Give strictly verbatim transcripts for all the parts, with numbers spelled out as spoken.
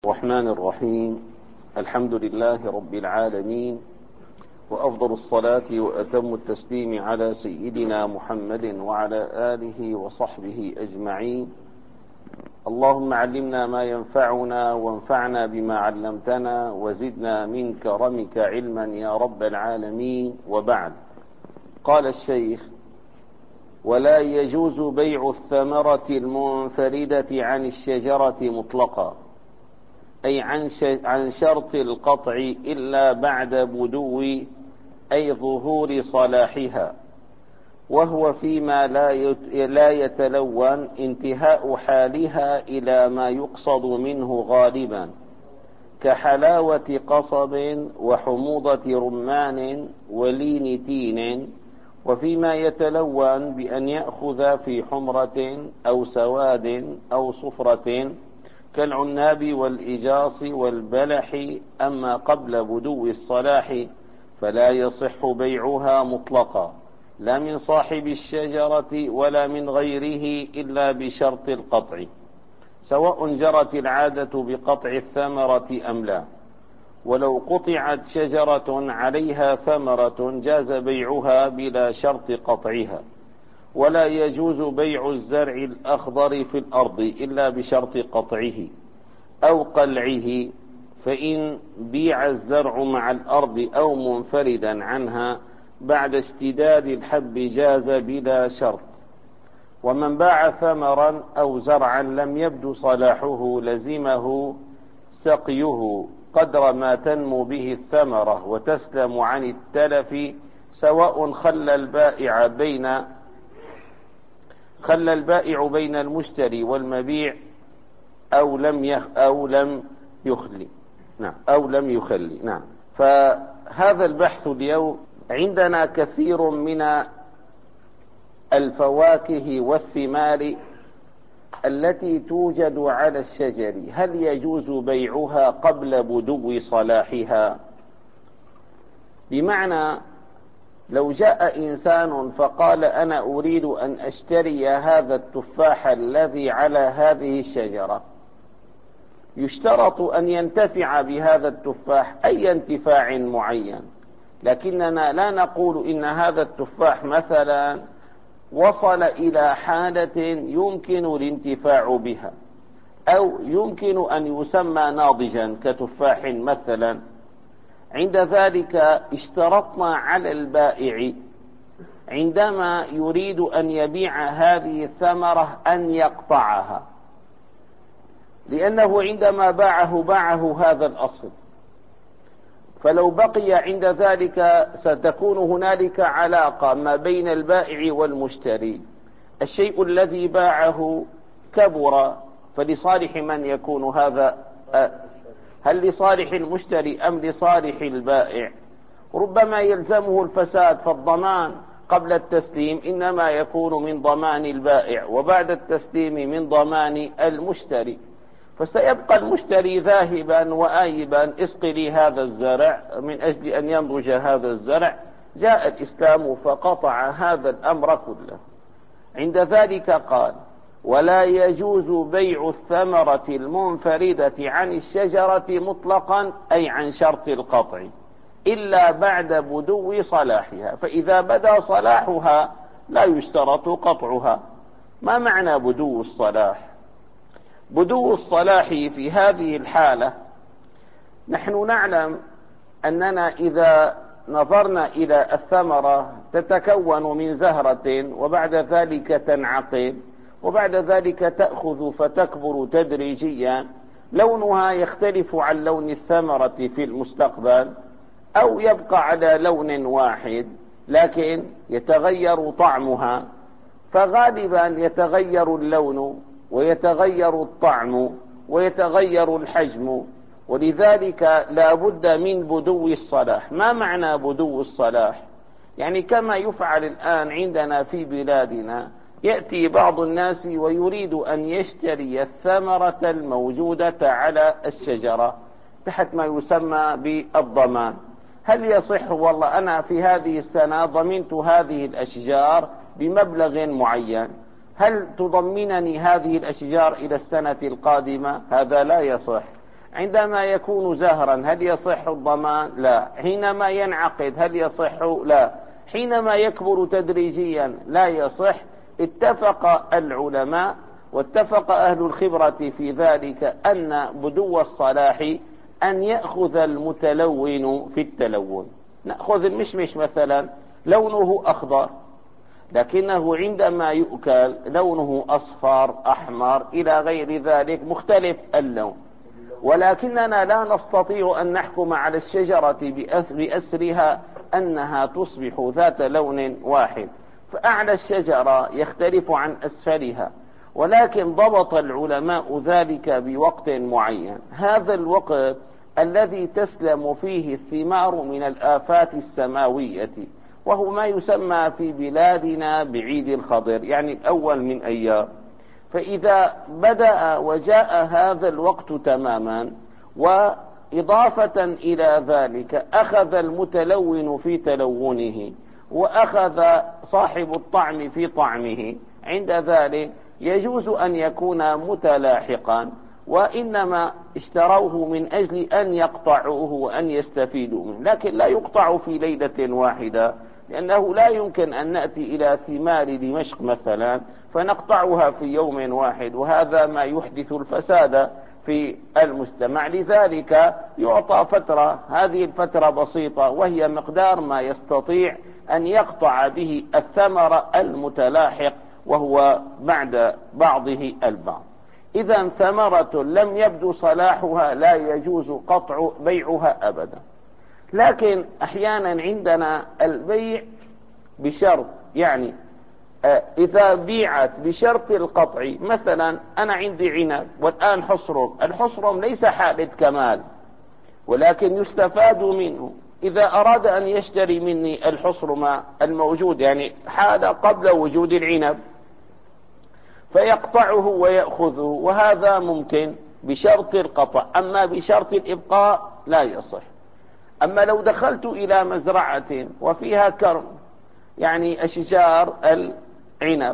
الرحمن الرحيم. الحمد لله رب العالمين، وأفضل الصلاة وأتم التسليم على سيدنا محمد وعلى آله وصحبه أجمعين. اللهم علمنا ما ينفعنا وانفعنا بما علمتنا وزدنا من كرمك علما يا رب العالمين. وبعد، قال الشيخ: ولا يجوز بيع الثمرة المنفردة عن الشجرة مطلقا، أي عن شرط القطع إلا بعد بدو أي ظهور صلاحها، وهو فيما لا يتلون انتهاء حالها إلى ما يقصد منه غالبا، كحلاوة قصب وحموضة رمان ولين تين، وفيما يتلون بأن يأخذ في حمرة أو سواد أو صفرة كالعناب والإجاص والبلح. أما قبل بدو الصلاح فلا يصح بيعها مطلقا، لا من صاحب الشجرة ولا من غيره إلا بشرط القطع، سواء جرت العادة بقطع الثمرة أم لا. ولو قطعت شجرة عليها ثمرة جاز بيعها بلا شرط قطعها. ولا يجوز بيع الزرع الأخضر في الأرض إلا بشرط قطعه أو قلعه، فإن بيع الزرع مع الأرض أو منفردا عنها بعد اشتداد الحب جاز بلا شرط. ومن باع ثمرا أو زرعا لم يبدو صلاحه لزمه سقيه قدر ما تنمو به الثمرة وتسلم عن التلف، سواء خلى البائع بين خلى البائع بين المشتري والمبيع أو لم يخ أو لم يخلي نعم أو لم يخلي نعم. فهذا البحث اليوم عندنا كثير من الفواكه والثمار التي توجد على الشجر، هل يجوز بيعها قبل بدو صلاحها؟ بمعنى لو جاء إنسان فقال: أنا أريد أن أشتري هذا التفاح الذي على هذه الشجرة، يشترط أن ينتفع بهذا التفاح أي انتفاع معين، لكننا لا نقول إن هذا التفاح مثلا وصل إلى حالة يمكن الانتفاع بها أو يمكن أن يسمى ناضجا كتفاح مثلا. عند ذلك اشترطنا على البائع عندما يريد أن يبيع هذه الثمرة أن يقطعها، لأنه عندما باعه باعه هذا الأصل، فلو بقي عند ذلك ستكون هنالك علاقة ما بين البائع والمشتري. الشيء الذي باعه كبر، فلصالح من يكون هذا؟ هل لصالح المشتري أم لصالح البائع؟ ربما يلزمه الفساد، فالضمان قبل التسليم إنما يكون من ضمان البائع، وبعد التسليم من ضمان المشتري. فسيبقى المشتري ذاهبا وآيبا: اسق لي هذا الزرع من أجل أن ينضج هذا الزرع. جاء الإسلام فقطع هذا الأمر كله. عند ذلك قال: ولا يجوز بيع الثمرة المنفردة عن الشجرة مطلقا، أي عن شرط القطع، إلا بعد بدو صلاحها. فإذا بدا صلاحها لا يشترط قطعها. ما معنى بدو الصلاح؟ بدو الصلاح في هذه الحالة نحن نعلم أننا إذا نظرنا إلى الثمرة تتكون من زهرة، وبعد ذلك تنعقد، وبعد ذلك تأخذ فتكبر تدريجيا. لونها يختلف عن لون الثمرة في المستقبل أو يبقى على لون واحد، لكن يتغير طعمها. فغالبا يتغير اللون ويتغير الطعم ويتغير الحجم، ولذلك لا بد من بدو الصلاح. ما معنى بدو الصلاح؟ يعني كما يفعل الآن عندنا في بلادنا، يأتي بعض الناس ويريد أن يشتري الثمرة الموجودة على الشجرة تحت ما يسمى بالضمان. هل يصح والله أنا في هذه السنة ضمنت هذه الأشجار بمبلغ معين، هل تضمنني هذه الأشجار إلى السنة القادمة؟ هذا لا يصح. عندما يكون زهرا هل يصح الضمان؟ لا. حينما ينعقد هل يصح؟ لا. حينما يكبر تدريجيا لا يصح. اتفق العلماء واتفق أهل الخبرة في ذلك أن بدو الصلاح أن يأخذ المتلون في التلون. نأخذ المشمش مثلا لونه أخضر، لكنه عندما يؤكل لونه أصفر أحمر إلى غير ذلك، مختلف اللون، ولكننا لا نستطيع أن نحكم على الشجرة بأسرها أنها تصبح ذات لون واحد، فأعلى الشجرة يختلف عن أسفلها، ولكن ضبط العلماء ذلك بوقت معين. هذا الوقت الذي تسلم فيه الثمار من الآفات السماوية، وهو ما يسمى في بلادنا بعيد الخضر، يعني الأول من أيام. فإذا بدأ وجاء هذا الوقت تماما، وإضافة إلى ذلك أخذ المتلون في تلونه وأخذ صاحب الطعم في طعمه، عند ذلك يجوز أن يكون متلاحقا، وإنما اشتروه من أجل أن يقطعوه وأن يستفيدوا منه، لكن لا يقطع في ليلة واحدة، لأنه لا يمكن أن نأتي إلى ثمار دمشق مثلا فنقطعها في يوم واحد، وهذا ما يحدث الفساد في المجتمع. لذلك يعطى فترة، هذه الفترة بسيطة وهي مقدار ما يستطيع أن يقطع به الثمر المتلاحق، وهو بعد بعضه البعض. إذا ثمرة لم يبدو صلاحها لا يجوز قطع بيعها أبدا. لكن أحيانا عندنا البيع بشرط، يعني إذا بيعت بشرط القطع، مثلا أنا عندي عنب والآن حصرم، الحصرم ليس حالة كمال ولكن يستفاد منه، إذا أراد أن يشتري مني الحصرم الموجود يعني حال قبل وجود العنب فيقطعه ويأخذه، وهذا ممكن بشرط القطع، أما بشرط الإبقاء لا يصح. أما لو دخلت إلى مزرعة وفيها كرم، يعني أشجار العنب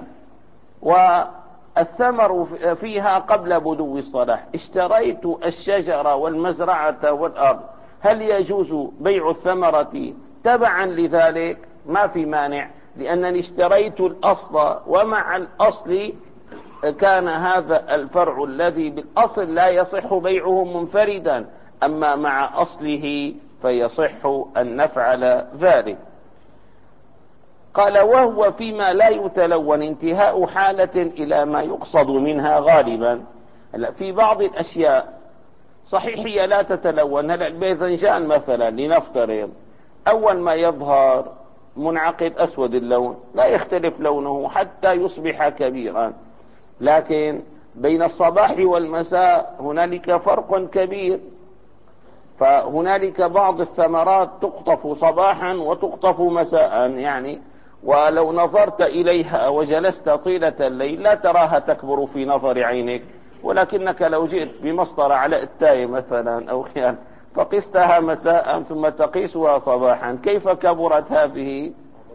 والثمر فيها قبل بدو الصلاح، اشتريت الشجرة والمزرعة والأرض، هل يجوز بيع الثمرة تبعا لذلك؟ ما في مانع، لأنني اشتريت الأصل، ومع الأصل كان هذا الفرع الذي بالأصل لا يصح بيعه منفردا، أما مع أصله فيصح أن نفعل ذلك. قال: وهو فيما لا يتلون انتهاء حالة إلى ما يقصد منها غالبا. في بعض الأشياء صحيح هي لا تتلون، هلا الباذنجان مثلا لنفترض أول ما يظهر منعقد أسود اللون، لا يختلف لونه حتى يصبح كبيرا، لكن بين الصباح والمساء هنالك فرق كبير، فهنالك بعض الثمرات تقطف صباحا وتقطف مساء، يعني ولو نظرت إليها وجلست طيلة الليل لا تراها تكبر في نظر عينك، ولكنك لو جئت بمسطرة على التاي مثلا أو خيال فقستها مساء ثم تقيسها صباحا، كيف كبرت هذه؟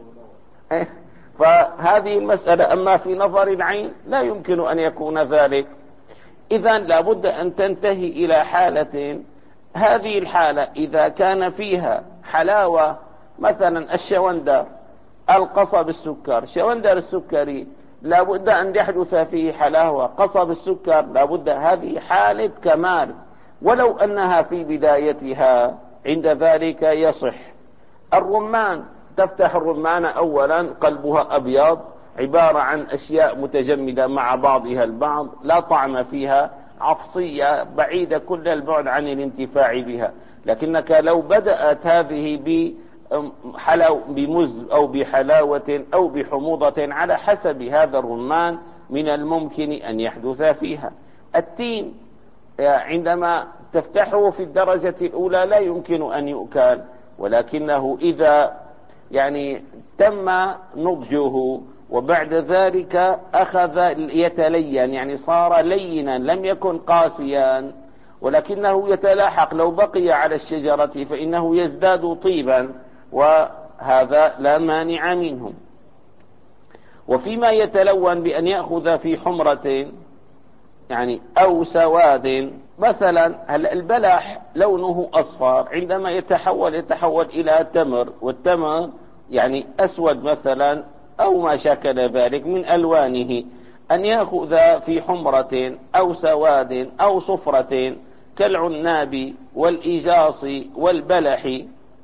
فهذه المسألة أما في نظر العين لا يمكن أن يكون ذلك. إذن لابد أن تنتهي إلى حالة، هذه الحالة إذا كان فيها حلاوة، مثلا الشوندر، القصب السكر، شوندر السكري لابد أن يحدث فيه حلاوة، قصب السكر لابد، هذه حالة كمال، ولو أنها في بدايتها عند ذلك يصح. الرمان، تفتح الرمان أولا قلبها أبيض، عبارة عن أشياء متجمدة مع بعضها البعض، لا طعم فيها، عفصية بعيدة كل البعد عن الانتفاع بها، لكنك لو بدأت هذه بحلو بمز أو بحلاوة أو بحموضة على حسب هذا الرمان من الممكن أن يحدث فيها. التين عندما تفتحه في الدرجة الأولى لا يمكن أن يؤكل، ولكنه إذا يعني تم نضجه وبعد ذلك أخذ يتلين، يعني صار لينا لم يكن قاسيا، ولكنه يتلاحق، لو بقي على الشجرة فإنه يزداد طيبا، وهذا لا مانع منه. وفيما يتلون بأن يأخذ في حمرة يعني أو سواد، مثلا هل البلح لونه أصفر، عندما يتحول يتحول إلى تمر، والتمر يعني أسود مثلا أو ما شاكل ذلك من ألوانه، أن يأخذ في حمرة أو سواد أو صفرة كالعناب والإيجاص والبلح.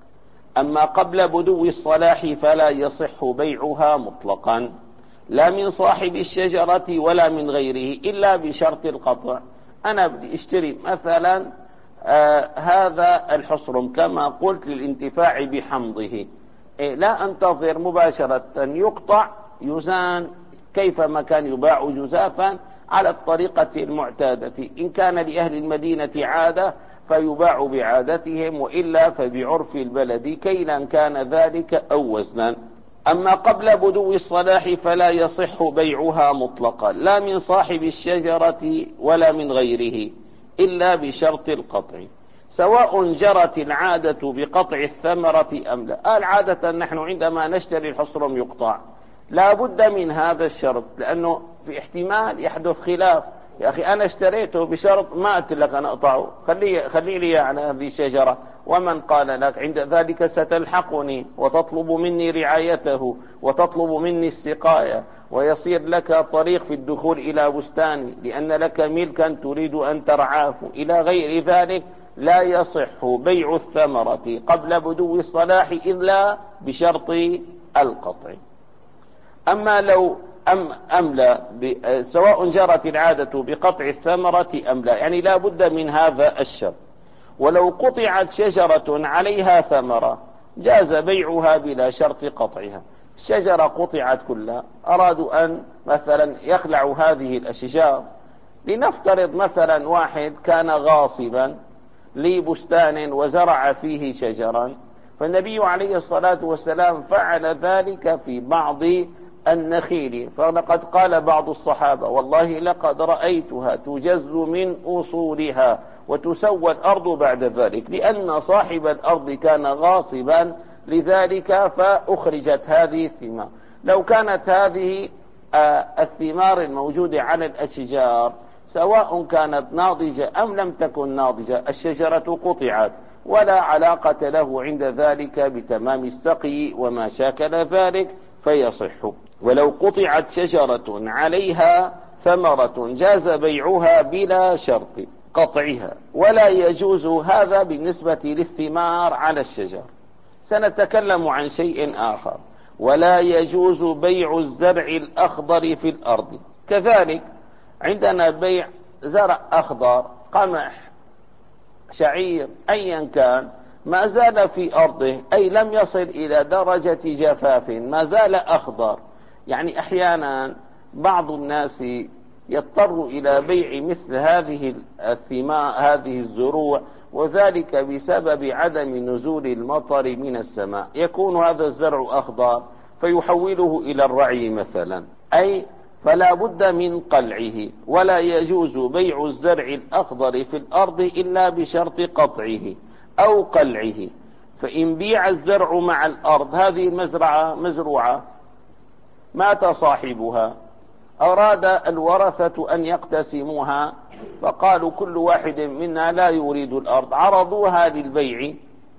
أما قبل بدو الصلاح فلا يصح بيعها مطلقا، لا من صاحب الشجرة ولا من غيره، إلا بشرط القطع. أنا بدي اشتري مثلا آه هذا الحصرم كما قلت للانتفاع بحمضه، إيه لا أنتظر مباشرة يقطع يزان كيفما كان يباع جزافا على الطريقة المعتادة. إن كان لأهل المدينة عادة فيباع بعادتهم، وإلا فبعرف البلد كيلا كان ذلك أو وزنا. أما قبل بدو الصلاح فلا يصح بيعها مطلقا، لا من صاحب الشجرة ولا من غيره، إلا بشرط القطع، سواء جرت العادة بقطع الثمرة أم لا. قال عادة نحن عندما نشتري الحصرم يقطع، لا بد من هذا الشرط، لأنه في احتمال يحدث خلاف. يا أخي أنا اشتريته بشرط ما قلت لك أنا أقطعه، خلي, خلي لي على هذه الشجرة، ومن قال لك عند ذلك ستلحقني وتطلب مني رعايته وتطلب مني السقاية، ويصير لك طريق في الدخول إلى بستاني لأن لك ملكا تريد أن ترعاه إلى غير ذلك، لا يصح بيع الثمرة قبل بدو الصلاح إلا بشرط القطع. أما لو أم, أم لا، سواء جرت العادة بقطع الثمرة أم لا، يعني لا بد من هذا الشرط. ولو قطعت شجرة عليها ثمرة جاز بيعها بلا شرط قطعها. الشجرة قطعت كلها، أرادوا أن مثلا يخلعوا هذه الأشجار. لنفترض مثلا واحد كان غاصبا لبستان وزرع فيه شجرا، فالنبي عليه الصلاة والسلام فعل ذلك في بعض النخيل، فلقد قال بعض الصحابة والله لقد رأيتها تجز من أصولها وتسوى الأرض بعد ذلك، لأن صاحب الأرض كان غاصبا لذلك فأخرجت هذه الثمار. لو كانت هذه الثمار الموجودة على الأشجار سواء كانت ناضجة أم لم تكن ناضجة، الشجرة قطعت ولا علاقة له عند ذلك بتمام السقي وما شاكل ذلك فيصح. ولو قطعت شجرة عليها ثمرة جاز بيعها بلا شرط قطعها، ولا يجوز هذا بالنسبة للثمار على الشجر. سنتكلم عن شيء آخر، ولا يجوز بيع الزرع الأخضر في الأرض. كذلك عندنا بيع زرع أخضر، قمح، شعير، أيا كان، ما زال في أرضه، أي لم يصل إلى درجة جفاف، ما زال أخضر. يعني أحيانا بعض الناس يضطر إلى بيع مثل هذه الثمار هذه الزروع، وذلك بسبب عدم نزول المطر من السماء، يكون هذا الزرع أخضر فيحوله إلى الرعي مثلا، أي فلا بد من قلعه. ولا يجوز بيع الزرع الأخضر في الأرض إلا بشرط قطعه أو قلعه. فإن بيع الزرع مع الأرض، هذه مزرعة مزروعة مات صاحبها، أراد الورثة أن يقتسموها، فقالوا كل واحد منا لا يريد الأرض، عرضوها للبيع،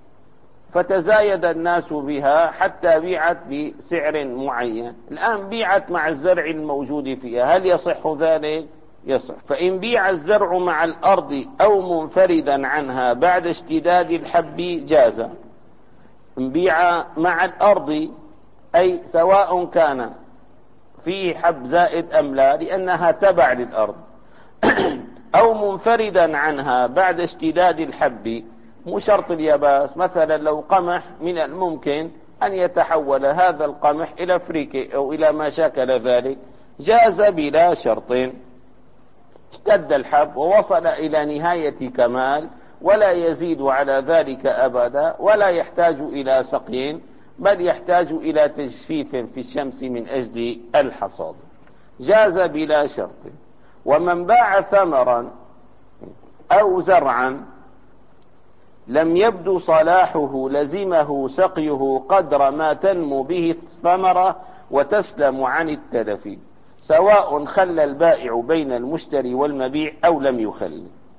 فتزايد الناس بها حتى بيعت بسعر معين. الآن بيعت مع الزرع الموجود فيها، هل يصح ذلك؟ يصح. فإن بيع الزرع مع الأرض أو منفردا عنها بعد اشتداد الحب جاز. إن بيع مع الأرض أي سواء كان فيه حب زائد أم لا، لأنها تبع للأرض، أو منفردا عنها بعد اشتداد الحب، مو شرط اليابس. مثلا لو قمح من الممكن أن يتحول هذا القمح إلى فريكة أو إلى ما شاكل ذلك، جاز بلا شرط. اشتد الحب ووصل إلى نهاية كمال ولا يزيد على ذلك أبدا، ولا يحتاج إلى سقي، بل يحتاج إلى تجفيف في الشمس من أجل الحصاد، جاز بلا شرط. ومن باع ثمرا أو زرعا لم يبدو صلاحه لزمه سقيه قدر ما تنمو به الثمرة وتسلم عن التلف، سواء خلى البائع بين المشتري والمبيع أو لم يخل.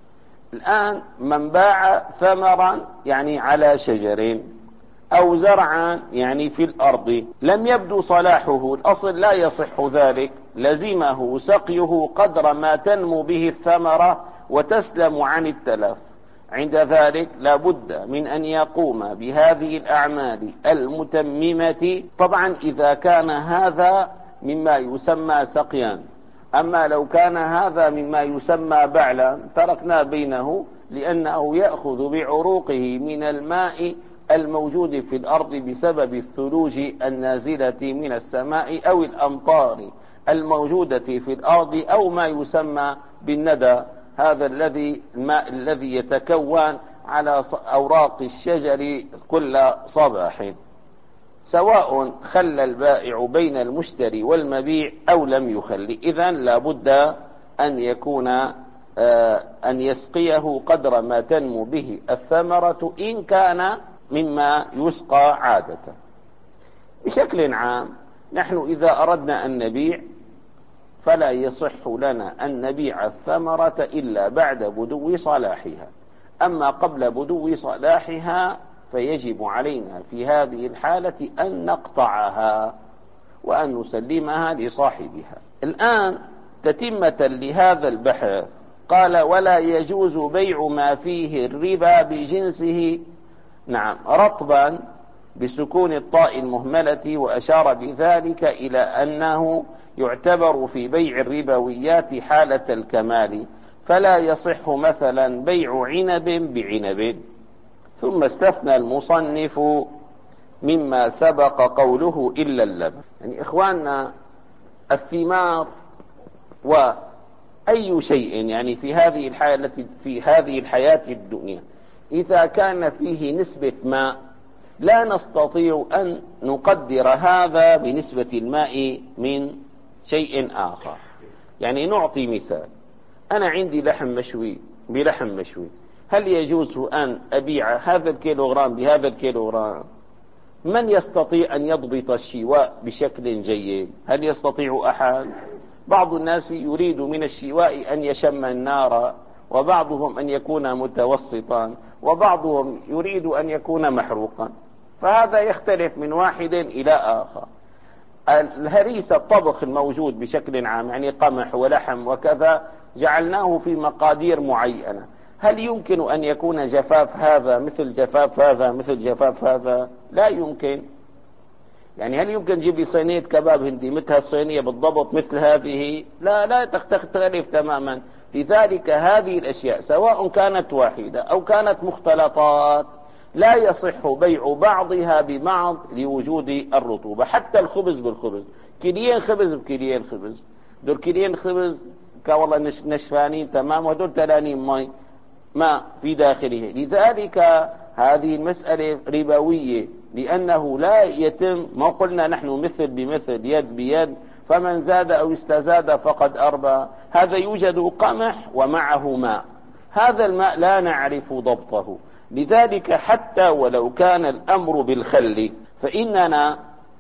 الآن من باع ثمرا يعني على شجر أو زرعا يعني في الأرض لم يبدو صلاحه، الأصل لا يصح ذلك، لزمه سقيه قدر ما تنمو به الثمرة وتسلم عن التلف. عند ذلك لا بد من أن يقوم بهذه الأعمال المتممة، طبعا إذا كان هذا مما يسمى سقيا. أما لو كان هذا مما يسمى بعلا تركنا بينه، لأنه يأخذ بعروقه من الماء الموجود في الأرض بسبب الثلوج النازلة من السماء أو الأمطار الموجودة في الأرض أو ما يسمى بالندى، هذا الذي الماء الذي يتكون على أوراق الشجر كل صباح، سواء خلى البائع بين المشتري والمبيع أو لم يخلي. إذن لا بد أن يكون أن يسقيه قدر ما تنمو به الثمرة إن كان مما يسقى عادة. بشكل عام نحن إذا أردنا أن نبيع فلا يصح لنا أن نبيع الثمرة إلا بعد بدو صلاحها، أما قبل بدو صلاحها فيجب علينا في هذه الحالة أن نقطعها وأن نسلمها لصاحبها. الآن تتمة لهذا البحث قال: ولا يجوز بيع ما فيه الربا بجنسه، نعم، رطبا بسكون الطاء المهملة، وأشار بذلك إلى أنه يعتبر في بيع الربويات حالة الكمال، فلا يصح مثلا بيع عنب بعنب. ثم استثنى المصنف مما سبق قوله إلا اللبن. يعني إخواننا الثمار وأي شيء يعني في هذه الحالة في هذه الحياة الدنيا إذا كان فيه نسبة ماء لا نستطيع أن نقدر هذا بنسبة الماء من شيء آخر. يعني نعطي مثال: أنا عندي لحم مشوي بلحم مشوي، هل يجوز أن أبيع هذا الكيلوغرام بهذا الكيلوغرام؟ من يستطيع أن يضبط الشواء بشكل جيد؟ هل يستطيع أحد؟ بعض الناس يريد من الشواء أن يشم النار، وبعضهم أن يكون متوسطا، وبعضهم يريد أن يكون محروقا، فهذا يختلف من واحد إلى آخر. الهريس الطبخ الموجود بشكل عام يعني قمح ولحم وكذا جعلناه في مقادير معينة، هل يمكن أن يكون جفاف هذا مثل جفاف هذا مثل جفاف هذا؟ لا يمكن. يعني هل يمكن تجيب لي صينية كباب هندي مثل الصينية بالضبط مثل هذه؟ لا لا تختلف تماما. لذلك هذه الأشياء سواء كانت واحدة أو كانت مختلطات لا يصح بيع بعضها ببعض لوجود الرطوبة. حتى الخبز بالخبز، كيلين خبز بكيلين خبز، دول كيلين خبز كوالله نشفانين تمام، ودول تلانين ماء ما في داخله. لذلك هذه المسألة ربوية، لأنه لا يتم، ما قلنا نحن مثل بمثل يد بيد، فمن زاد أو استزاد فقد أربى. هذا يوجد قمح ومعه ماء، هذا الماء لا نعرف ضبطه. لذلك حتى ولو كان الأمر بالخل فإننا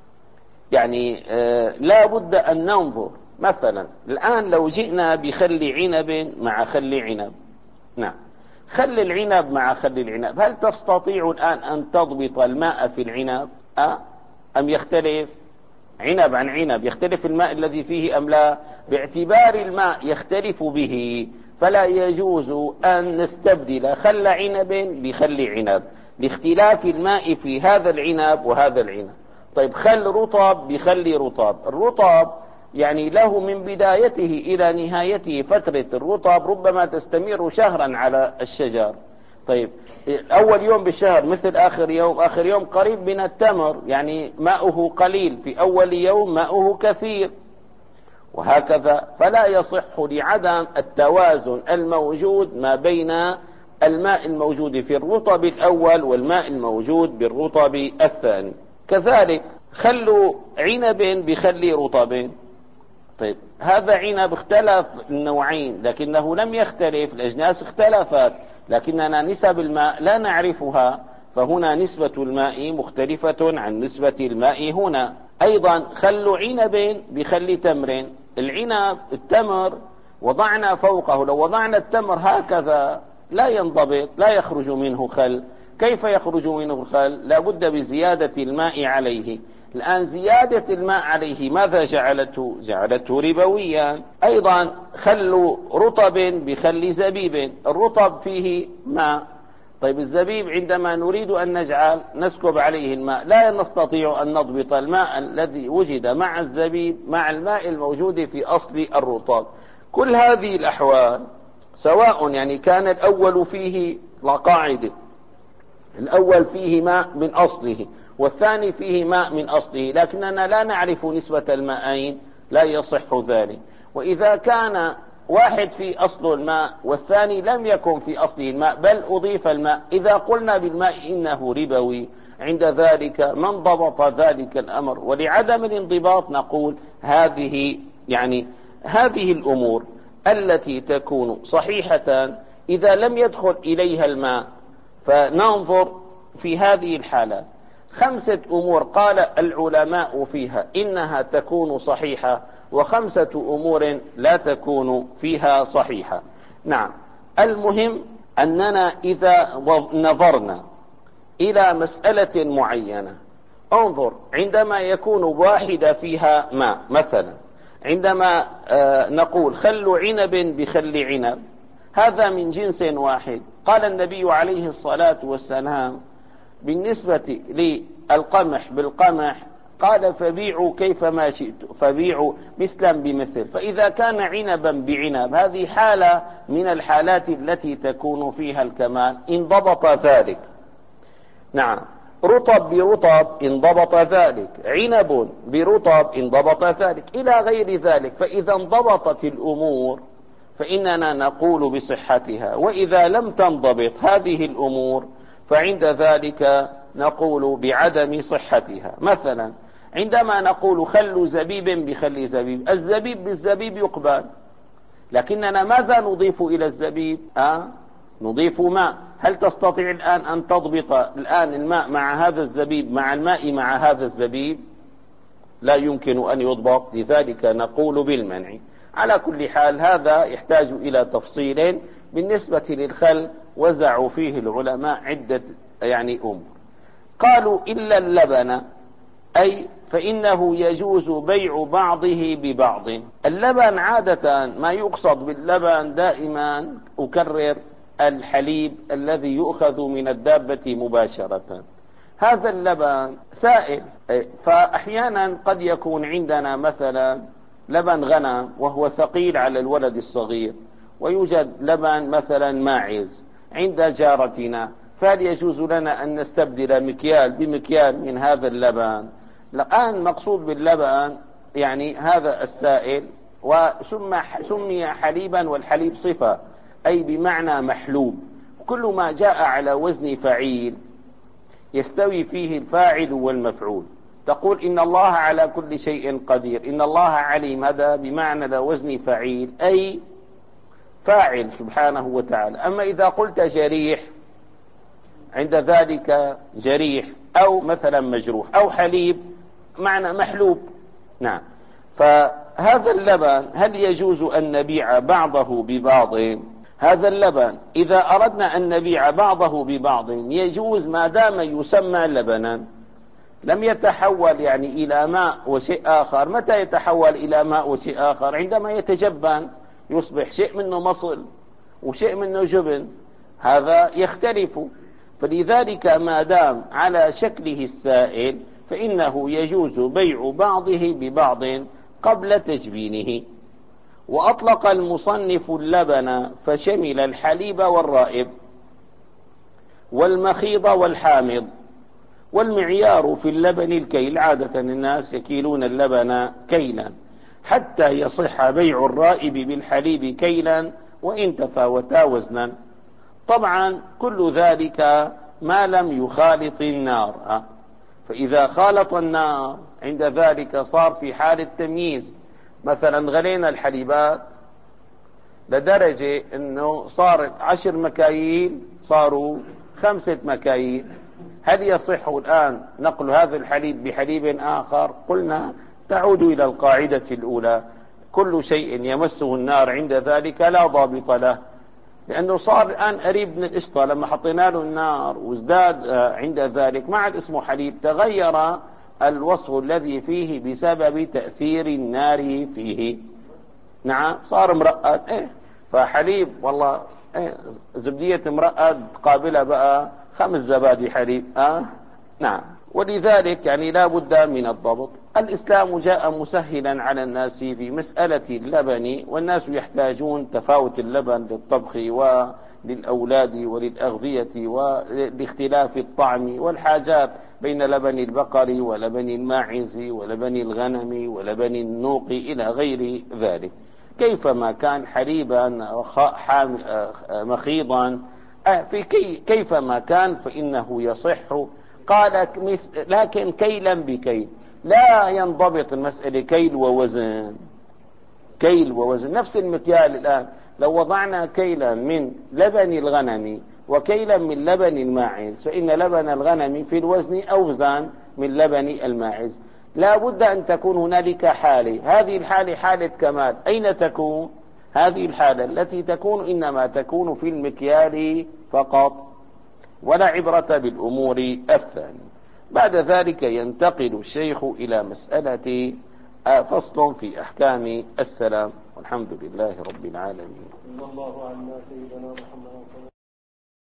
يعني آه لا بد أن ننظر. مثلا الآن لو جئنا بخل عنب مع خل عنب، نعم، خل العنب مع خل العنب، هل تستطيع الآن أن تضبط الماء في العنب أه؟ أم يختلف؟ عنب عن عنب يختلف الماء الذي فيه أم لا؟ باعتبار الماء يختلف به فلا يجوز أن نستبدل خل عنب بخل عنب لاختلاف الماء في هذا العنب وهذا العنب. طيب خل رطب بخل رطب، الرطب يعني له من بدايته إلى نهايته فترة الرطب ربما تستمر شهرا على الشجر. طيب أول يوم بالشهر مثل آخر يوم، آخر يوم قريب من التمر، يعني ماؤه قليل، في أول يوم ماؤه كثير، وهكذا. فلا يصح لعدم التوازن الموجود ما بين الماء الموجود في الرطب الأول والماء الموجود بالرطب الثاني. كذلك خل عنب بخل رطب، طيب هذا عنب اختلف النوعين لكنه لم يختلف، الأجناس اختلفت لكننا نسب الماء لا نعرفها، فهنا نسبة الماء مختلفة عن نسبة الماء هنا. أيضا خل عنب بخل تمر، العنب التمر وضعنا فوقه، لو وضعنا التمر هكذا لا ينضبط، لا يخرج منه خل. كيف يخرج منه الخل؟ لا بد بزيادة الماء عليه. الآن زيادة الماء عليه ماذا جعلته؟ جعلته ربويا. أيضا خل رطب بخل زبيب، الرطب فيه ماء، طيب الزبيب عندما نريد أن نجعل نسكب عليه الماء لا نستطيع أن نضبط الماء الذي وجد مع الزبيب مع الماء الموجود في أصل الرطب. كل هذه الأحوال سواء يعني كان الأول فيه قاعدة، الأول فيه ماء من أصله والثاني فيه ماء من أصله، لكننا لا نعرف نسبة الماءين، لا يصح ذلك. وإذا كان واحد في أصل الماء والثاني لم يكن في أصله الماء بل أضيف الماء، إذا قلنا بالماء إنه ربوي، عند ذلك من ضبط ذلك الأمر. ولعدم الانضباط نقول هذه يعني هذه الأمور التي تكون صحيحة إذا لم يدخل إليها الماء، فننظر في هذه الحالات خمسة أمور قال العلماء فيها إنها تكون صحيحة، وخمسة أمور لا تكون فيها صحيحة. نعم، المهم أننا إذا نظرنا إلى مسألة معينة، انظر عندما يكون واحدة فيها ماء، مثلا عندما نقول خل عنب بخل عنب، هذا من جنس واحد. قال النبي عليه الصلاة والسلام بالنسبة للقمح بالقمح، قال فبيعوا كيفما شئتم، فبيعوا مثلا بمثل. فإذا كان عنبا بعنب، هذه حالة من الحالات التي تكون فيها الكمال، انضبط ذلك. نعم، رطب برطب انضبط ذلك، عنب برطب انضبط ذلك، إلى غير ذلك. فإذا انضبطت الأمور فإننا نقول بصحتها، وإذا لم تنضبط هذه الأمور فعند ذلك نقول بعدم صحتها. مثلا عندما نقول خل زبيب بخل زبيب، الزبيب بالزبيب يقبل، لكننا ماذا نضيف إلى الزبيب؟ أه؟ نضيف ماء. هل تستطيع الآن أن تضبط الآن الماء مع هذا الزبيب مع الماء مع هذا الزبيب؟ لا يمكن أن يضبط، لذلك نقول بالمنع. على كل حال هذا يحتاج إلى تفصيل. بالنسبة للخل وزعوا فيه العلماء عدة يعني أمور. قالوا إلا اللبن، أي فإنه يجوز بيع بعضه ببعض. اللبن عادة ما يقصد باللبن دائما أكرر الحليب الذي يؤخذ من الدابة مباشرة. هذا اللبن سائل، فأحيانا قد يكون عندنا مثلا لبن غنم وهو ثقيل على الولد الصغير، ويوجد لبن مثلا ماعز عند جارتنا، فهل يجوز لنا أن نستبدل مكيال بمكيال من هذا اللبن؟ الآن مقصود باللبن يعني هذا السائل، وسمي حليبا، والحليب صفة أي بمعنى محلوب. كل ما جاء على وزن فعيل يستوي فيه الفاعل والمفعول. تقول إن الله على كل شيء قدير، إن الله عليم، هذا بمعنى وزن فعيل أي فاعل سبحانه وتعالى. أما إذا قلت جريح عند ذلك جريح، أو مثلا مجروح، أو حليب معنى محلوب. نعم، فهذا اللبن هل يجوز أن نبيع بعضه ببعض؟ هذا اللبن إذا أردنا أن نبيع بعضه ببعض يجوز ما دام يسمى لبنا، لم يتحول يعني إلى ماء وشيء آخر. متى يتحول إلى ماء وشيء آخر؟ عندما يتجبن يصبح شيء منه مصل وشيء منه جبن، هذا يختلف. فلذلك ما دام على شكله السائل فإنه يجوز بيع بعضه ببعض قبل تجبينه. وأطلق المصنف اللبن فشمل الحليب والرائب والمخيض والحامض. والمعيار في اللبن الكيل، عادة الناس يكيلون اللبن كيلا حتى يصح بيع الرائب بالحليب كيلا وإن تفاوتا وزنا. طبعا كل ذلك ما لم يخالط النار، فإذا خالط النار عند ذلك صار في حال التمييز. مثلا غلينا الحليبات لدرجة أنه صار عشر مكاييل صاروا خمسة مكاييل، هل يصح الآن نقل هذا الحليب بحليب آخر؟ قلنا تعود إلى القاعدة الأولى، كل شيء يمسه النار عند ذلك لا ضابط له، لأنه صار الآن قريب من القشطة، لما حطينا له النار وازداد عند ذلك ما عاد اسمه حليب، تغير الوصف الذي فيه بسبب تأثير النار فيه. نعم صار مرقد. إيه فحليب والله إيه زبدية مرقد قابلة بقى خمس زبادي حليب. آه نعم. ولذلك يعني لا بد من الضبط. الإسلام جاء مسهلا على الناس في مسألة اللبن، والناس يحتاجون تفاوت اللبن للطبخ وللأولاد وللأغذية ولاختلاف الطعم والحاجات بين لبن البقر ولبن الماعز ولبن الغنم ولبن النوق إلى غير ذلك. كيفما كان حليبا مخيضا في كي كيفما كان فإنه يصح. قال لكن كيلا بكيل، لا ينضبط المسألة كيل ووزن. كيل ووزن نفس المكيال. الآن لو وضعنا كيلا من لبن الغنم وكيلا من لبن الماعز فإن لبن الغنم في الوزن أوزن من لبن الماعز. لا بد أن تكون هنالك حالة، هذه الحالة حالة كمال. أين تكون هذه الحالة؟ التي تكون إنما تكون في المكيال فقط، ولا عبرة بالأمور الثانية. بعد ذلك ينتقل الشيخ إلى مسألة فصل في أحكام السلام، والحمد لله رب العالمين. صلى الله على سيدنا محمد.